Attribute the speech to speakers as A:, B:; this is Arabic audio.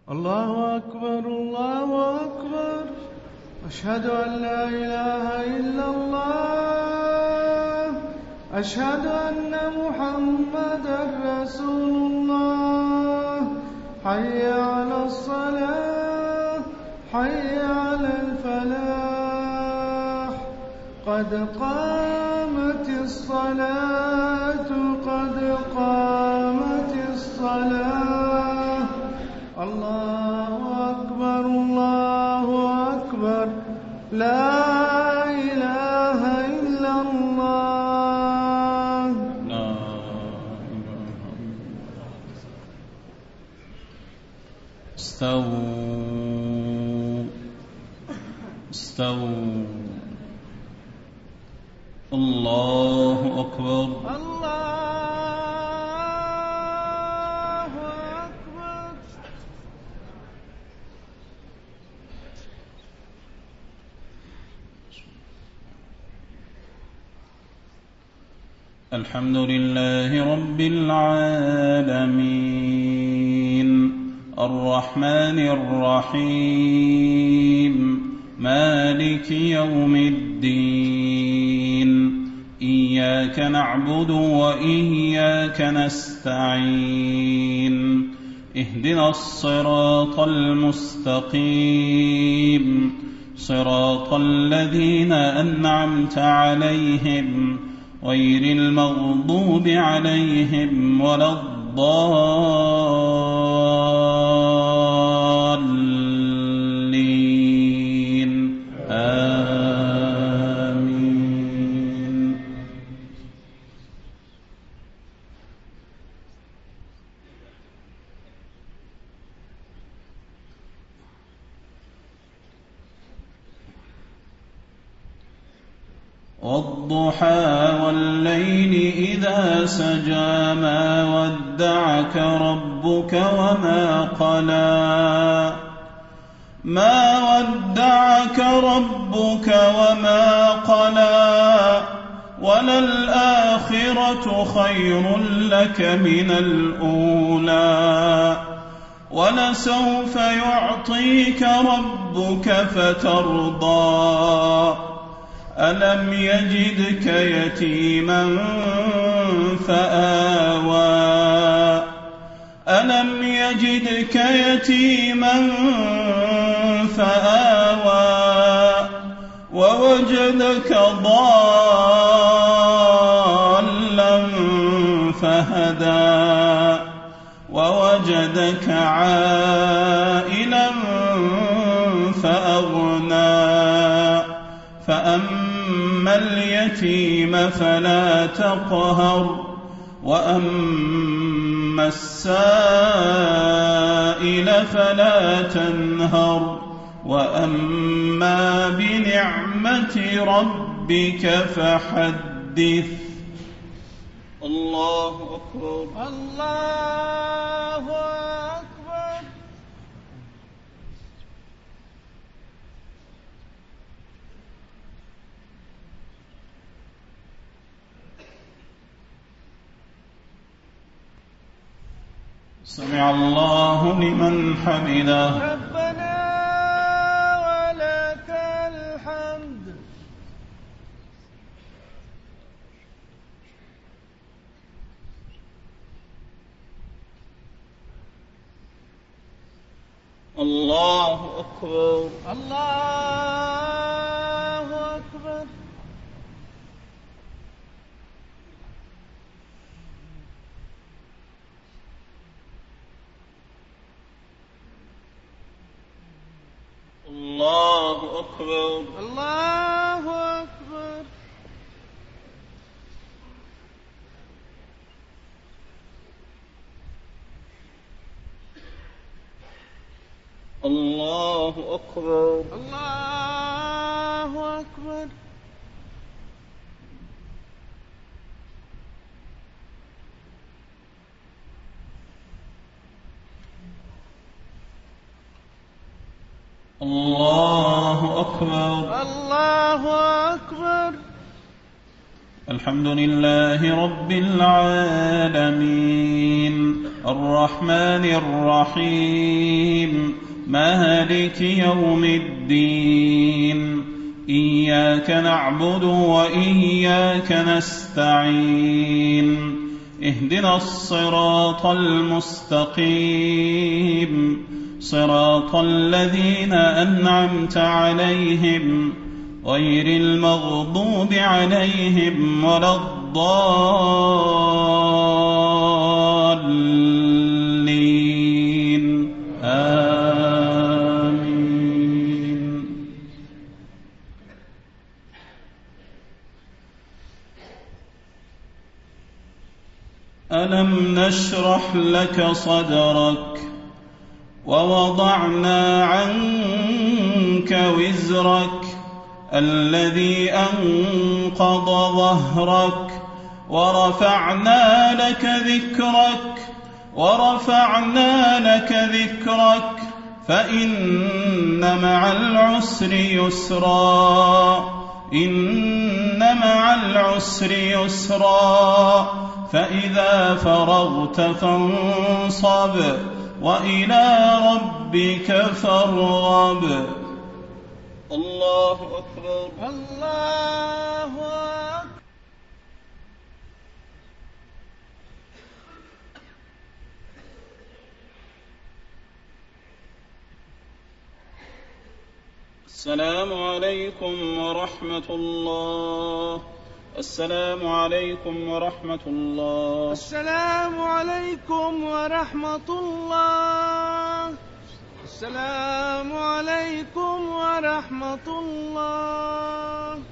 A: الله أكبر الله أكبر. أشهد أن لا إله إلا الله. أشهد أن محمدا رسول الله. حي على الصلاة حي على الفلاح. قد قامت الصلاة قد قامت الصلاة. الله أكبر الله أكبر. لا إله إلا الله.
B: لا استووا استووا. الله أكبر
A: الله أكبر.
B: الحمد لله رب العالمين الرحمن الرحيم مالك يوم الدين. إياك نعبد وإياك نستعين. اهدنا الصراط المستقيم صراط الذين أنعمت عليهم غير المغضوب عليهم ولا الضالين. آمين. والضحى والليل إذا سجى ما ودعك ربك وما قلى. ما ودعك ربك وما قلى. وللآخرة خير لك من الأولى. ولسوف يعطيك ربك فترضى. ألم يجدك يتيما فآوى. ألم يجدك يتيما فآوى. ووجدك ضالا فهدى. ووجدك عائلا فأغنى. فأما اليتيم فلا تقهر. وأما السائل فلا تنهر. وأما بنعمة ربك فحدث. الله أكبر
A: الله أكبر.
B: سمع الله لمن حمده.
A: ربنا ولك الحمد.
B: الله أكبر
A: الله أكبر.
B: الله أكبر
A: الله أكبر.
B: الله أكبر
A: الله أكبر.
B: الله أكبر
A: الله أكبر.
B: الحمد لله رب العالمين الرحمن الرحيم مالك يوم الدين إياك نعبد وإياك نستعين اهدنا الصراط المستقيم صراط الذين أنعمت عليهم غير المغضوب عليهم ولا الضالين آمين. ألم نشرح لك صدرك ووضعنا عنك وزرك الذي أنقض ظهرك ورفعنا لك ذكرك فإن مع العسر يسرا فإذا فرغت فانصب وإلى ربك فارغب. الله أكبر.
A: الله أكبر.
B: السلام عليكم ورحمة الله. السلام عليكم ورحمة الله.
A: السلام عليكم ورحمة الله. السلام عليكم ورحمة الله.